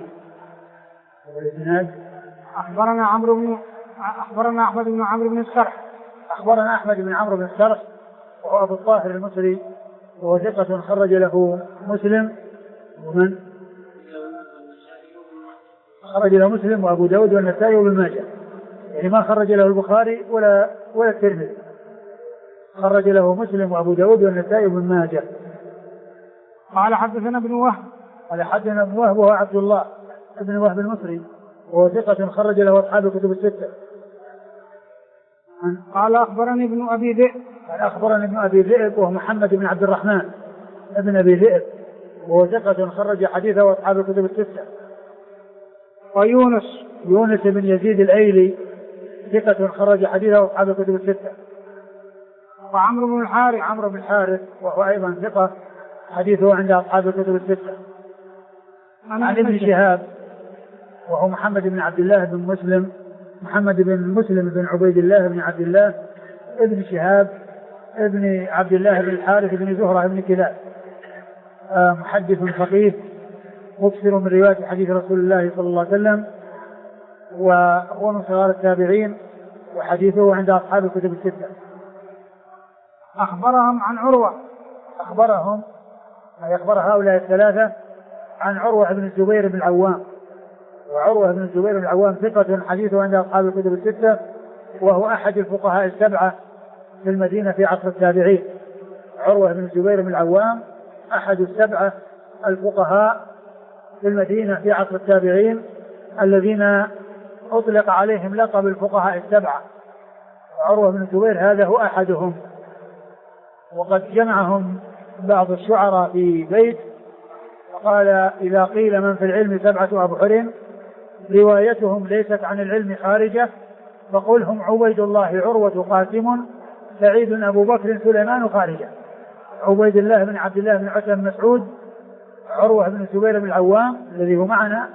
أخبرنا أحمد بن عمرو بن السرح. أخبرنا أحمد بن عمرو بن السرح وهو أبو الطاهر المصري وهو ثقة خرج له مسلم، ومن خرج له مسلم وأبو داود والنسائي وابن ماجه، يعني ما خرج له البخاري ولا الترمذي، خرج له مسلم وأبو داود والنسائي وابن ماجه. قال حدثنا ابن وهب. قال حدثنا ابن وهب وهو عبد الله ابن وهب المصري وهو ثقة خرج له أصحاب الكتب الستة. قال أخبرني ابن أبي ذئب. قال أخبرني ابن أبي ذئب وهو محمد بن عبد الرحمن ابن أبي ذئب وهو ثقة خرج حديثه أصحاب الكتب الستة. ويونس بن يزيد الأيلي ثقة خرج حديثه أصحاب الكتب الستة. وعمرو بن الحارث وهو أيضا ثقة حديثه عند أصحاب الكتب الستة. عن ابن شهاب وهو محمد بن عبد الله بن مسلم بن عبيد الله بن عبد الله ابن شهاب ابن عبد الله بن الحارث بن زهرة بن كلاب، محدث فقيه مكثر من رواية حديث رسول الله صلى الله عليه وسلم، وهو من صغار التابعين وحديثه عند أصحاب الكتب الستة. أخبرهم عن عروة. أخبر هؤلاء الثلاثة عن عروة بن الزبير بن العوام، وعروة بن الزبير بن العوام ثقة حديثه عند أصحاب الكتب الستة، وهو أحد الفقهاء السبعة في المدينة في عصر التابعين. عروة بن الزبير بن العوام أحد السبعة الفقهاء في المدينة في عصر التابعين الذين أطلق عليهم لقب الفقهاء السبعة. عروة بن الزبير هذا هو أحدهم، وقد جمعهم بعض الشعراء في بيت وقال: إذا قيل من في العلم سبعة أبحر روايتهم ليست عن العلم خارجة، فقل هم عبيد الله عروة قاسم سعيد أبو بكر سليمان خارجة. عبيد الله بن عبد الله بن عتبة بن مسعود، عروة بن الزبير بن العوام الذي هو معنا،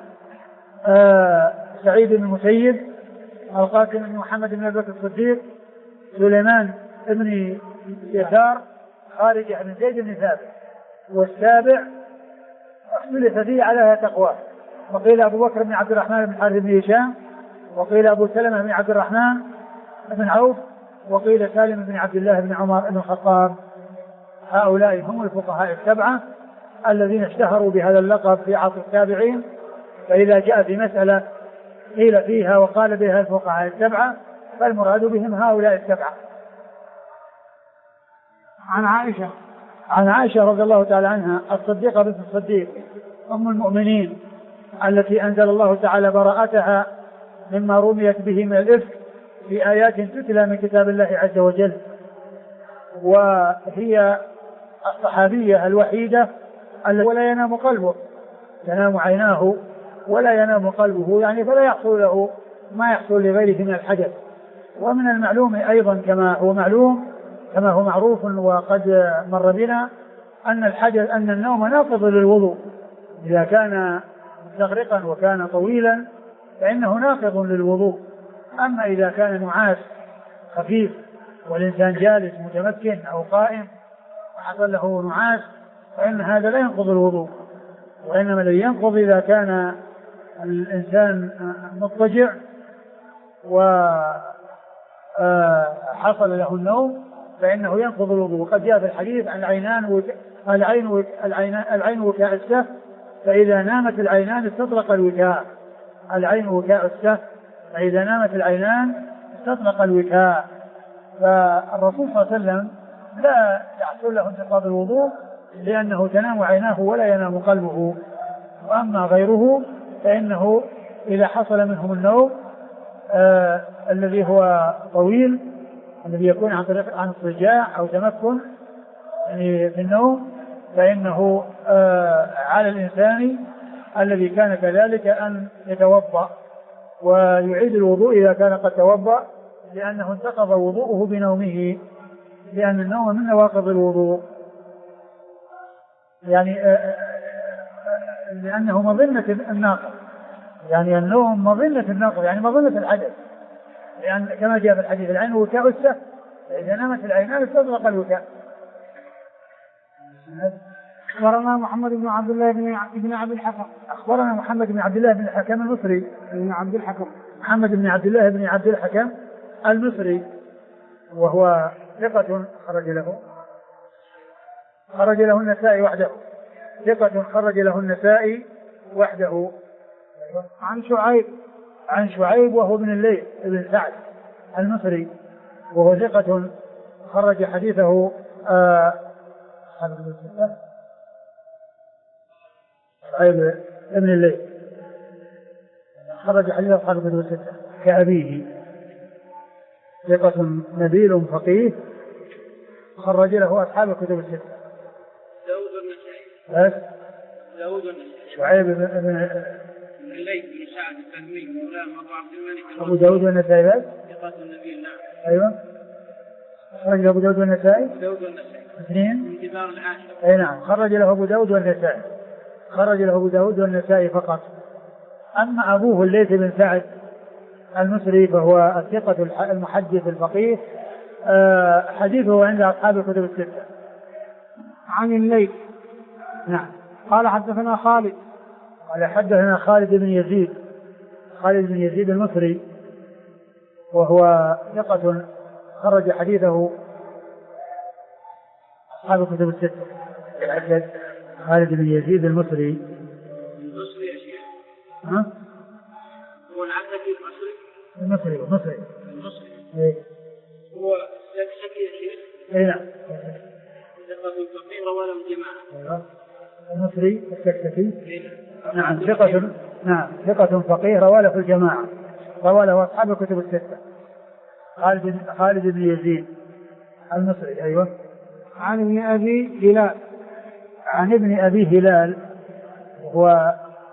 سعيد بن المسيب، القاسم بن محمد بن أبي بكر الصديق، سليمان بن يسار، خارجة بن زيد بن ثابت. والسابع اختلف فيه على تقواه، وقيل أبو بكر بن عبد الرحمن بن حارث بن هشام، وقيل أبو سلمة بن عبد الرحمن بن عوف، وقيل سالم بن عبد الله بن عمر بن الخطاب. هؤلاء هم الفقهاء السبعة الذين اشتهروا بهذا اللقب في عصر التابعين، فإذا جاء في مسألة قيل فيها وقال بها الفقهاء السبعة فالمراد بهم هؤلاء السبعة. عن عائشة رضي الله تعالى عنها الصديقة بنت الصديق أم المؤمنين التي أنزل الله تعالى براءتها مما رميت به من الإفك في آيات تتلى من كتاب الله عز وجل، وهي الصحابية الوحيدة التي ولا ينام قلبه، تنام عيناه ولا ينام قلبه، يعني فلا يحصل له ما يحصل لغيره من الحدث. ومن المعلوم أيضا كما هو معروف وقد مر بنا أن النوم ناقض للوضوء، إذا كان مستغرقا وكان طويلا فإنه ناقض للوضوء. أما إذا كان نعاس خفيف والإنسان جالس متمكن أو قائم وحصل له نعاس فإن هذا لا ينقض الوضوء، وإنما الذي ينقض إذا كان الإنسان مضطجع وحصل له النوم فإنه ينقض الوضوء. وقد جاء في الحديث عن العين وكاء السهف، فإذا نامت العينان استطلق الوكاء. العين وكاء السهف، فإذا نامت العينان استطلق الوكاء. فالرسول صلى الله عليه وسلم لا يحصل له انتقاض الوضوء لأنه تنام عيناه ولا ينام قلبه. وأما غيره فإنه إذا حصل منهم النوم الذي هو طويل، الذي يكون عن طريق عن اضطجاع أو تمكن يعني في النوم، فإنه على الإنسان الذي كان كذلك أن يتوضأ ويعيد الوضوء إذا كان قد توضأ، لأنه انتقض وضوءه بنومه، لأن النوم من نواقض الوضوء، يعني لأنه مظنة الناقض، يعني النوم مظنة الناقض، يعني مظنة الحدث، لأن كما جاء في الحديث العين وكاء السهل، فإذا نامت العينان استطلق الوكاء. أخبرنا محمد بن عبد الله بن عبد الحكم. أخبرنا محمد بن عبد الله بن الحكم المصري. بن عبد الحكم. محمد بن عبد الله بن عبد الحكم المصري، وهو ثقة خرج له النسائي وحده. ثقة خرج له النسائي وحده. عن شعيب وهو ابن الليث بن سعد المصري، وهو ثقة خرج حديثه شعيب ابن الليث خرج حديثه أصحاب الكتب الستة كأبيه. ثقة نبيل فقيه خرج له أصحاب الكتب الستة. داود والنسائي. داود والنسائي. شعيب بن الليث بن سعد الفهمي مولاه أبو عبد الملك. أبو داود والنسائي بس. ثقة النبي. نعم. أيوة. خرج له أبو داود والنسائي. داود والنسائي. اثنين. من كبار العاشرة. أي نعم. خرج له أبو داود والنسائي. خرج له أبو داود والنسائي فقط. أما أبوه الليث بن سعد المصري فهو الثقة المحدث الفقيه، حديثه عند أصحاب الكتب الستة. عن الليث. نعم. قال حدثنا خالد. قال حدثنا خالد بن يزيد. خالد بن يزيد المصري، وهو ثقة خرج حديثه أصحاب الكتب الستة. خالد بن يزيد المصري. المصري يا شيخ. ها؟ هو العبدي المصري. المصري. إيه. هو السكسكي يا شيخ. إيه نعم. ثقة فقيه رواه له الجماعة. أيوة. المصري السكسكي. نعم. ثقة فقيه رواه له الجماعة، رواه له أصحاب الكتب الستة. خالد بن يزيد المصري. أيوة. عن ابن أبي هلال. عن ابن أبي هلال وهو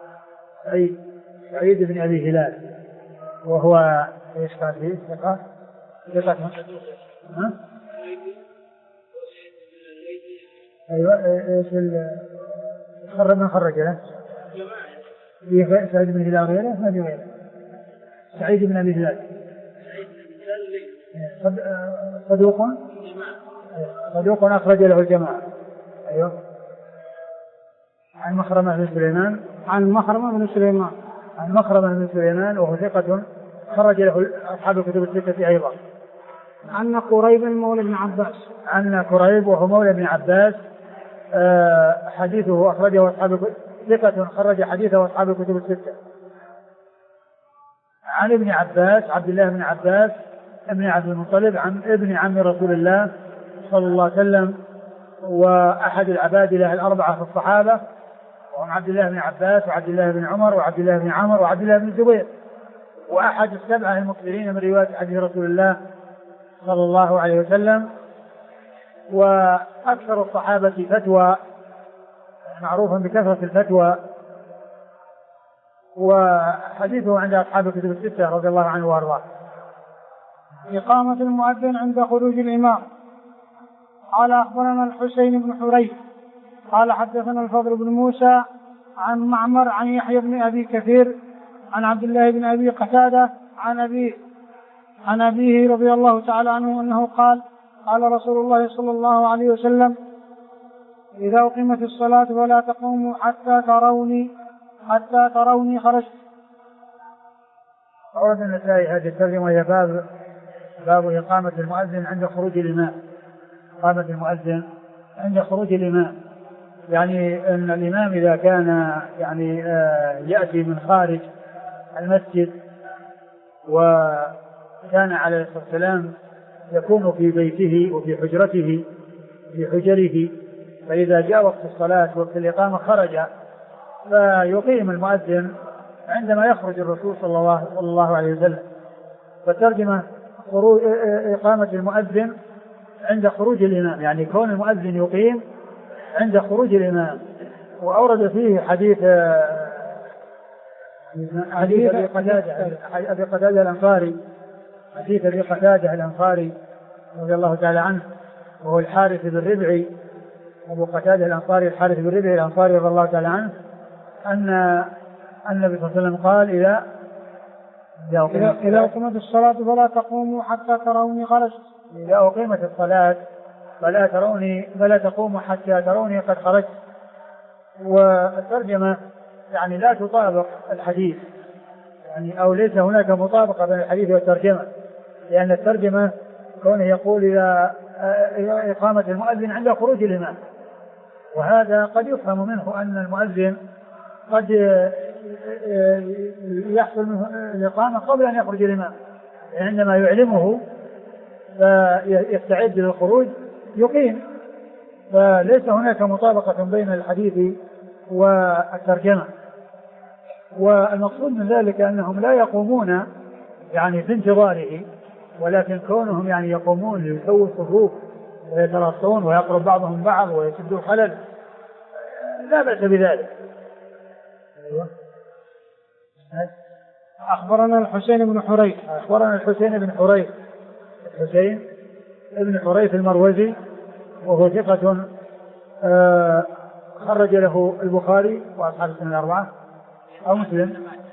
سعيد بن أبي هلال، وهو ايش قال فيه؟ ثقة. ها؟ ايوه. ايش من خرج له؟ سعيد بن هلال غيره؟ ما في غيره. سعيد بن أبي هلال. صدوق أخرج له الجماعة. أيوه. عن مخرمة بن سليمان وهو ثقة خرج له أصحاب الكتب الستة أيضا. عن قريب مولى ابن عباس. عن قريب وهو مولى ابن عباس، حديثه أخرجه أصحاب ثقة خرج حديثه أصحاب الكتب الستة. عن ابن عباس عبد الله بن عباس ابن عبد المطلب عن ابن عم رسول الله صلى الله عليه وسلم، وأحد العبادلة الأربعة في الصحابة، وهم عبد الله بن عباس وعبد الله بن عمر وعبد الله بن عمرو وعبد الله بن الزبير، وأحد السبعة المكثرين من رواية حديث رسول الله صلى الله عليه وسلم، وأكثر الصحابة فتوى، معروفا بكثرة الفتوى، وحديثه عند أصحاب الكتب الستة رضي الله عنه وأرضاه. إقامة المؤذن عند خروج الإمام. قال أخبرنا الحسين بن حريث قال حدثنا الفضل بن موسى عن معمر عن يحيى بن أبي كثير عن عبد الله بن أبي قتادة عن أبيه رضي الله تعالى عنه أنه قال قال رسول الله صلى الله عليه وسلم: إذا أقيمت الصلاة فلا تقوموا حتى تروني خرجت. أورد النسائي هذه الترجمة وهي باب إقامة المؤذن عند خروج الإمام. إقامة المؤذن عند خروج الإمام، يعني أن الإمام إذا كان يعني يأتي من خارج المسجد، وكان عليه الصلاة والسلام يكون في بيته وفي حجرته في حجره، فإذا جاء وقت الصلاة وقت الإقامة خرج فيقيم المؤذن عندما يخرج الرسول صلى الله عليه وسلم. فترجمة إقامة المؤذن عند خروج الإمام، يعني كون المؤذن يقيم عند خروج الإمام. وأورد فيه حديث أبي قتادة الأنصاري، حديث أبي قتادة الأنصاري رضي الله تعالى عنه، وهو الحارث بن ربعي، أبو قتادة الأنصاري الحارث بن ربعي الأنصاري رضي الله تعالى عنه، أن النبي صلى الله عليه وسلم قال إذا أقيمت الصلاة فلا تقوموا حتى تروني خرجت. إذا أقيمت الصلاة فلا تقوموا حتى تروني قد خرجت. والترجمة يعني لا تطابق الحديث، يعني أو ليس هناك مطابقة بين الحديث والترجمة، لأن الترجمة كونه يقول إذا إقامة المؤذن عند خروج الإمام، وهذا قد يفهم منه أن المؤذن قد يحصل منه الإقامة قبل أن يخرج الإمام، عندما يعلمه فيستعد للخروج يقيم. فليس هناك مطابقة بين الحديث والترجمة. والمقصود من ذلك أنهم لا يقومون يعني في انتظاره، ولكن كونهم يعني يقومون ليسووا الصفوف ويتراصون ويقرب بعضهم بعض ويسدوا الخلل لا بأس بذلك. أخبرنا الحسين بن حريث الحسين بن حريث المروزي، وهو ثقة خرج له البخاري وأصحاب السنن الأربعة أو مسلم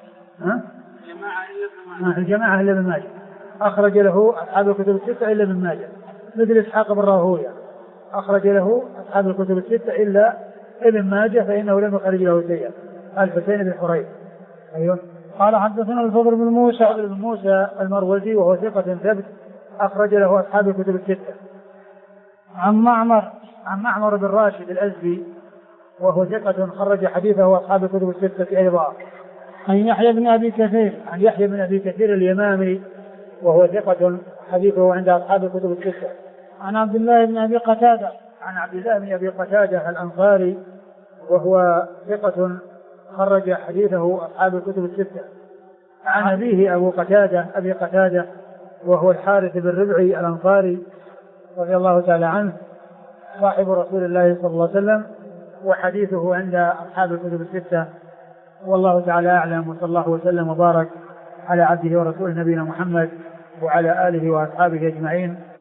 الجماعة إلا ابن ماجه، أخرج له أصحاب الكتب الستة إلا ابن ماجه، مثل إسحاق بن راهويه أخرج له أصحاب الكتب الستة إلا ابن ماجه فإنه لم يخرج له شيئا. الحسين بن حريث. أيوه. قال حدثنا الفضل بن موسى المروزي وهو ثقة ثبت أخرج له أصحاب الكتب الستة. عن معمر بن راشد الأزدي وهو ثقة خرج حديثه أصحاب الكتب الستة أيضا. عن يحيى بن أبي كثير اليمامي وهو ثقة حديثه عند أصحاب الكتب الستة. عن عبد الله بن أبي قتادة الأنصاري وهو ثقة خرج حديثه أصحاب الكتب الستة. عن أبيه أبي قتادة وهو الحارث بن ربعي الأنصاري رضي الله تعالى عنه، صاحب رسول الله صلى الله عليه وسلم، وحديثه عند أصحاب الكتب الستة. والله تعالى أعلم، وصلى الله وسلم وبارك على عبده ورسوله نبينا محمد وعلى آله وأصحابه أجمعين.